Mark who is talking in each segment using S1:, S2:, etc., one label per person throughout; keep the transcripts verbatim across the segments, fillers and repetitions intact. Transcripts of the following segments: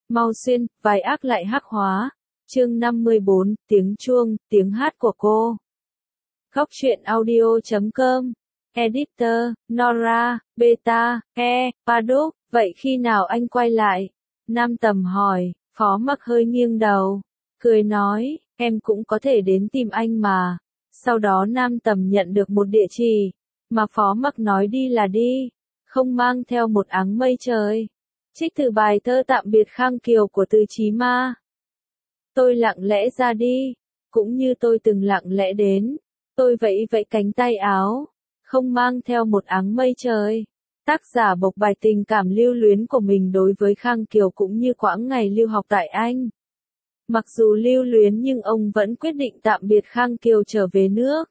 S1: Mau xuyên, vai ác lại hắc hóa. Chương năm mươi bốn, tiếng chuông, tiếng hát của cô. Góc truyện audio chấm com. Editor, Nora, Beta, E, Paddock, vậy khi nào anh quay lại? Nam Tầm hỏi, Phó Mặc hơi nghiêng đầu, cười nói, em cũng có thể đến tìm anh mà. Sau đó Nam Tầm nhận được một địa chỉ, mà Phó Mặc nói đi là đi, không mang theo một áng mây trời. Trích từ bài thơ Tạm biệt Khang Kiều của Từ Chí Ma. Tôi lặng lẽ ra đi, cũng như tôi từng lặng lẽ đến. Tôi vẫy vẫy cánh tay áo, không mang theo một áng mây trời. Tác giả bộc bạch tình cảm lưu luyến của mình đối với Khang Kiều cũng như quãng ngày lưu học tại Anh. Mặc dù lưu luyến nhưng ông vẫn quyết định tạm biệt Khang Kiều trở về nước.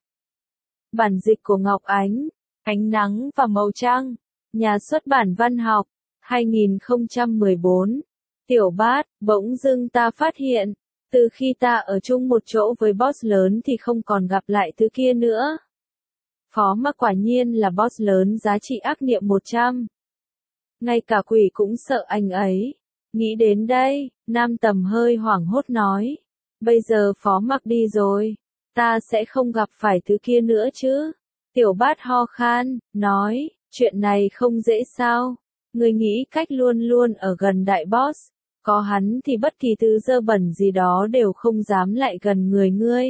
S1: Bản dịch của Ngọc Ánh, Ánh Nắng và Màu Trăng, Nhà xuất bản Văn học, hai nghìn không trăm mười bốn. Tiểu Bát, bỗng dưng ta phát hiện, từ khi ta ở chung một chỗ với boss lớn thì không còn gặp lại thứ kia nữa. Phó Mặc quả nhiên là boss lớn giá trị ác niệm một trăm. Ngay cả quỷ cũng sợ anh ấy. Nghĩ đến đây, Nam Tầm hơi hoảng hốt nói. Bây giờ Phó Mặc đi rồi, ta sẽ không gặp phải thứ kia nữa chứ. Tiểu Bát ho khan, nói, chuyện này không dễ sao. Người nghĩ cách luôn luôn ở gần đại boss. Có hắn thì bất kỳ thứ dơ bẩn gì đó đều không dám lại gần người ngươi.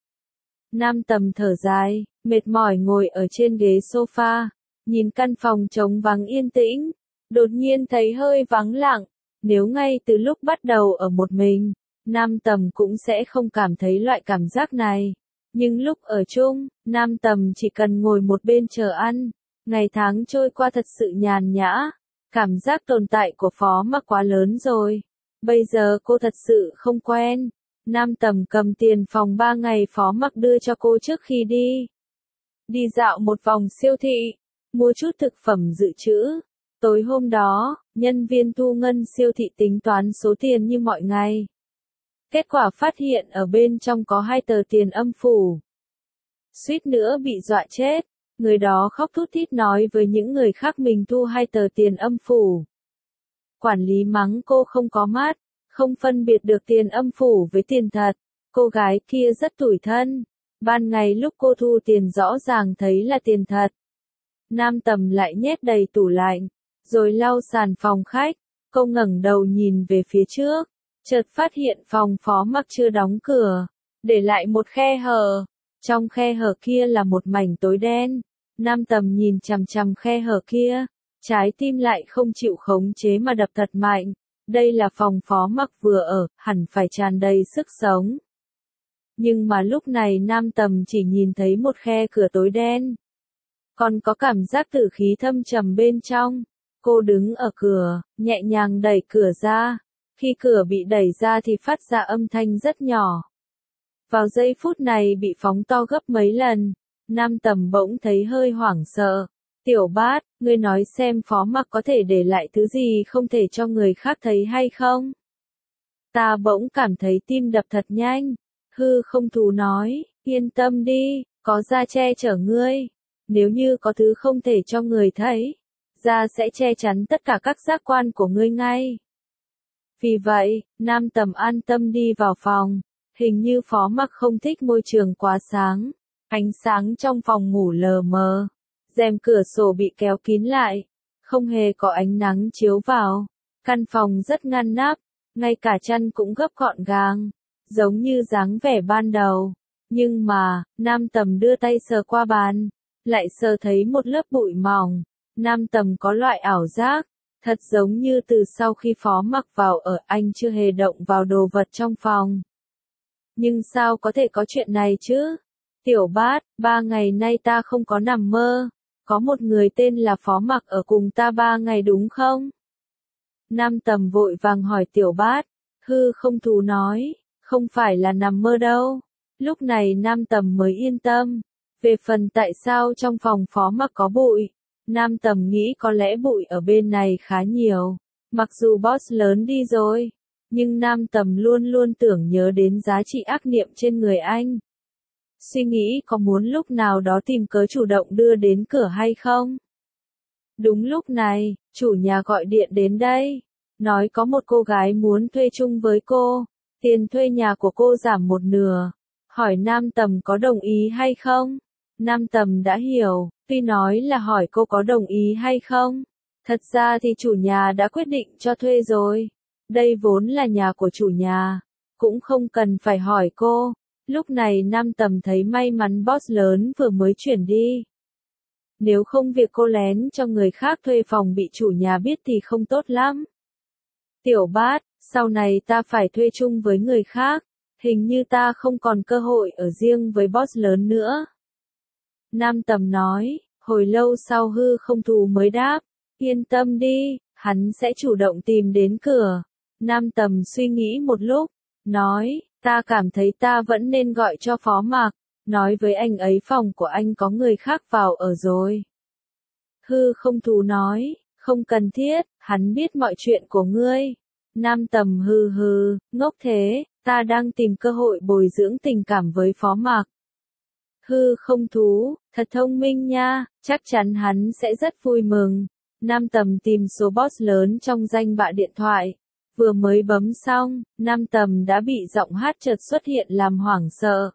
S1: Nam Tầm thở dài, mệt mỏi ngồi ở trên ghế sofa, nhìn căn phòng trống vắng yên tĩnh, đột nhiên thấy hơi vắng lặng. Nếu ngay từ lúc bắt đầu ở một mình, Nam Tầm cũng sẽ không cảm thấy loại cảm giác này. Nhưng lúc ở chung, Nam Tầm chỉ cần ngồi một bên chờ ăn. Ngày tháng trôi qua thật sự nhàn nhã. Cảm giác tồn tại của Phó Mặc quá lớn rồi. Bây giờ cô thật sự không quen. Nam Tầm cầm tiền phòng ba ngày Phó Mặc đưa cho cô trước khi đi. Đi dạo một vòng siêu thị, mua chút thực phẩm dự trữ. Tối hôm đó, nhân viên thu ngân siêu thị tính toán số tiền như mọi ngày. Kết quả phát hiện ở bên trong có hai tờ tiền âm phủ. Suýt nữa bị dọa chết. Người đó khóc thút thít nói với những người khác mình thu hai tờ tiền âm phủ. Quản lý mắng cô không có mắt, không phân biệt được tiền âm phủ với tiền thật. Cô gái kia rất tủi thân. Ban ngày lúc cô thu tiền rõ ràng thấy là tiền thật. Nam Tầm lại nhét đầy tủ lạnh, rồi lau sàn phòng khách. Cô ngẩng đầu nhìn về phía trước, chợt phát hiện phòng Phó Mặc chưa đóng cửa, để lại một khe hở. Trong khe hở kia là một mảnh tối đen. Nam Tầm nhìn chằm chằm khe hở kia, trái tim lại không chịu khống chế mà đập thật mạnh. Đây là phòng Phó Mặc vừa ở, hẳn phải tràn đầy sức sống. Nhưng mà lúc này Nam Tầm chỉ nhìn thấy một khe cửa tối đen. Còn có cảm giác tử khí thâm trầm bên trong. Cô đứng ở cửa, nhẹ nhàng đẩy cửa ra. Khi cửa bị đẩy ra thì phát ra âm thanh rất nhỏ. Vào giây phút này bị phóng to gấp mấy lần. Nam Tầm bỗng thấy hơi hoảng sợ. Tiểu Bát, ngươi nói xem Phó Mặc có thể để lại thứ gì không thể cho người khác thấy hay không? Ta bỗng cảm thấy tim đập thật nhanh. Hư không thú nói, yên tâm đi, có da che chở ngươi. Nếu như có thứ không thể cho người thấy, da sẽ che chắn tất cả các giác quan của ngươi ngay. Vì vậy, Nam Tầm an tâm đi vào phòng. Hình như Phó Mặc không thích môi trường quá sáng. Ánh sáng trong phòng ngủ lờ mờ. Rèm cửa sổ bị kéo kín lại. Không hề có ánh nắng chiếu vào. Căn phòng rất ngăn nắp. Ngay cả chăn cũng gấp gọn gàng. Giống như dáng vẻ ban đầu. Nhưng mà, Nam Tầm đưa tay sờ qua bàn. Lại sờ thấy một lớp bụi mỏng. Nam Tầm có loại ảo giác. Thật giống như từ sau khi Phó Mặc vào ở anh chưa hề động vào đồ vật trong phòng. Nhưng sao có thể có chuyện này chứ? Tiểu Bát, ba ngày nay ta không có nằm mơ. Có một người tên là Phó Mặc ở cùng ta ba ngày đúng không? Nam Tầm vội vàng hỏi Tiểu Bát. Hư không thú nói, không phải là nằm mơ đâu. Lúc này Nam Tầm mới yên tâm. Về phần tại sao trong phòng Phó Mặc có bụi, Nam Tầm nghĩ có lẽ bụi ở bên này khá nhiều. Mặc dù boss lớn đi rồi, nhưng Nam Tầm luôn luôn tưởng nhớ đến giá trị ác niệm trên người anh. Suy nghĩ có muốn lúc nào đó tìm cớ chủ động đưa đến cửa hay không? Đúng lúc này, chủ nhà gọi điện đến đây. nói có một cô gái muốn thuê chung với cô, tiền thuê nhà của cô giảm một nửa. Hỏi Nam Tầm có đồng ý hay không? Nam Tầm đã hiểu, tuy nói là hỏi cô có đồng ý hay không. Thật ra thì chủ nhà đã quyết định cho thuê rồi. Đây vốn là nhà của chủ nhà, cũng không cần phải hỏi cô. Lúc này Nam Tầm thấy may mắn boss lớn vừa mới chuyển đi. Nếu không việc cô lén cho người khác thuê phòng bị chủ nhà biết thì không tốt lắm. Tiểu Bát, sau này ta phải thuê chung với người khác, hình như ta không còn cơ hội ở riêng với boss lớn nữa. Nam Tầm nói, hồi lâu sau Hư Không Thú mới đáp, yên tâm đi, hắn sẽ chủ động tìm đến cửa. Nam Tầm suy nghĩ một lúc, nói, ta cảm thấy ta vẫn nên gọi cho Phó Mạc, nói với anh ấy phòng của anh có người khác vào ở rồi. Hư Không Thú nói, không cần thiết, hắn biết mọi chuyện của ngươi. Nam Tầm hừ hừ, ngốc thế, ta đang tìm cơ hội bồi dưỡng tình cảm với Phó Mạc. Hư Không Thú, thật thông minh nha, chắc chắn hắn sẽ rất vui mừng. Nam Tầm tìm số boss lớn trong danh bạ điện thoại. Vừa mới bấm xong, Nam Tầm đã bị giọng hát chợt xuất hiện làm hoảng sợ.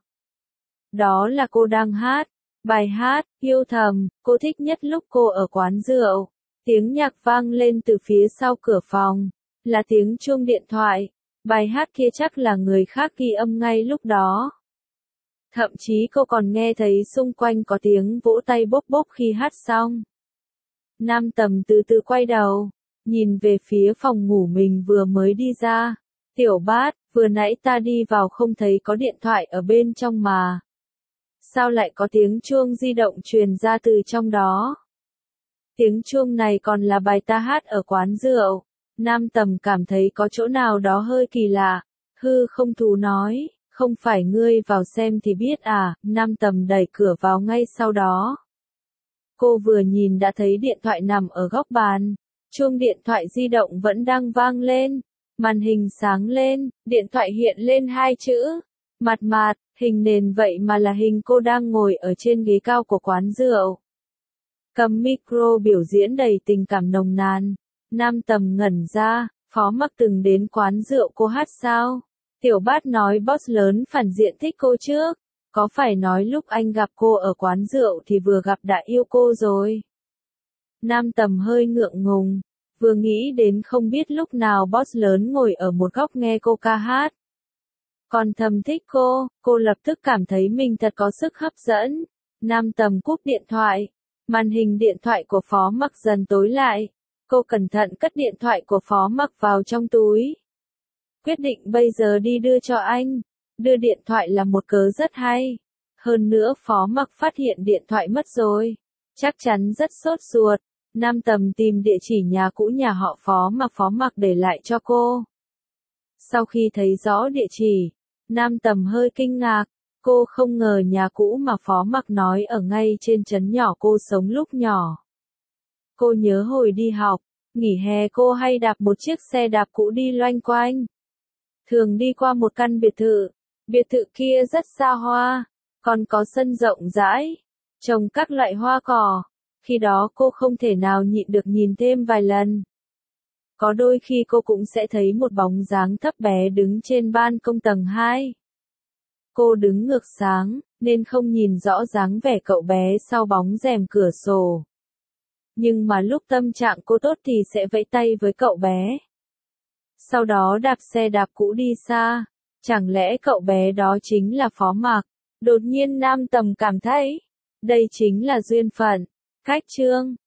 S1: Đó là cô đang hát. Bài hát, yêu thầm, cô thích nhất lúc cô ở quán rượu. Tiếng nhạc vang lên từ phía sau cửa phòng. Là tiếng chuông điện thoại. Bài hát kia chắc là người khác ghi âm ngay lúc đó. Thậm chí cô còn nghe thấy xung quanh có tiếng vỗ tay bốp bốp khi hát xong. Nam Tầm từ từ quay đầu, nhìn về phía phòng ngủ mình vừa mới đi ra. Tiểu Bát, vừa nãy ta đi vào không thấy có điện thoại ở bên trong mà. Sao lại có tiếng chuông di động truyền ra từ trong đó? Tiếng chuông này còn là bài ta hát ở quán rượu. Nam Tầm cảm thấy có chỗ nào đó hơi kỳ lạ. Hư Không Thú nói, không phải ngươi vào xem thì biết à. Nam Tầm đẩy cửa vào ngay sau đó. Cô vừa nhìn đã thấy điện thoại nằm ở góc bàn. Chuông điện thoại di động vẫn đang vang lên. Màn hình sáng lên, điện thoại hiện lên hai chữ. Mặt mạt, hình nền vậy mà là hình cô đang ngồi ở trên ghế cao của quán rượu. Cầm micro biểu diễn đầy tình cảm nồng nàn. Nam Tầm ngẩn ra, Phó Mạc từng đến quán rượu cô hát sao? Tiểu Bát nói boss lớn phản diện thích cô trước. Có phải nói lúc anh gặp cô ở quán rượu thì vừa gặp đã yêu cô rồi? Nam Tầm hơi ngượng ngùng, vừa nghĩ đến không biết lúc nào boss lớn ngồi ở một góc nghe cô ca hát. Còn thầm thích cô, cô lập tức cảm thấy mình thật có sức hấp dẫn. Nam Tầm cúp điện thoại, màn hình điện thoại của Phó Mạc dần tối lại. Cô cẩn thận cất điện thoại của Phó Mạc vào trong túi. Quyết định bây giờ đi đưa cho anh. Đưa điện thoại là một cớ rất hay. Hơn nữa Phó Mạc phát hiện điện thoại mất rồi. Chắc chắn rất sốt ruột. Nam Tầm tìm địa chỉ nhà cũ nhà họ Phó mà Phó Mạc để lại cho cô. Sau khi thấy rõ địa chỉ, Nam Tầm hơi kinh ngạc. Cô không ngờ nhà cũ mà Phó Mạc nói ở ngay trên trấn nhỏ cô sống lúc nhỏ. Cô nhớ hồi đi học, nghỉ hè cô hay đạp một chiếc xe đạp cũ đi loanh quanh. Thường đi qua một căn biệt thự. Biệt thự kia rất xa hoa, còn có sân rộng rãi, trồng các loại hoa cỏ. Khi đó cô không thể nào nhịn được nhìn thêm vài lần. Có đôi khi cô cũng sẽ thấy một bóng dáng thấp bé đứng trên ban công tầng hai. Cô đứng ngược sáng, nên không nhìn rõ dáng vẻ cậu bé sau bóng rèm cửa sổ. Nhưng mà lúc tâm trạng cô tốt thì sẽ vẫy tay với cậu bé. Sau đó đạp xe đạp cũ đi xa. Chẳng lẽ cậu bé đó chính là Phó Mạc? Đột nhiên Nam Tầm cảm thấy, đây chính là duyên phận. Cách chương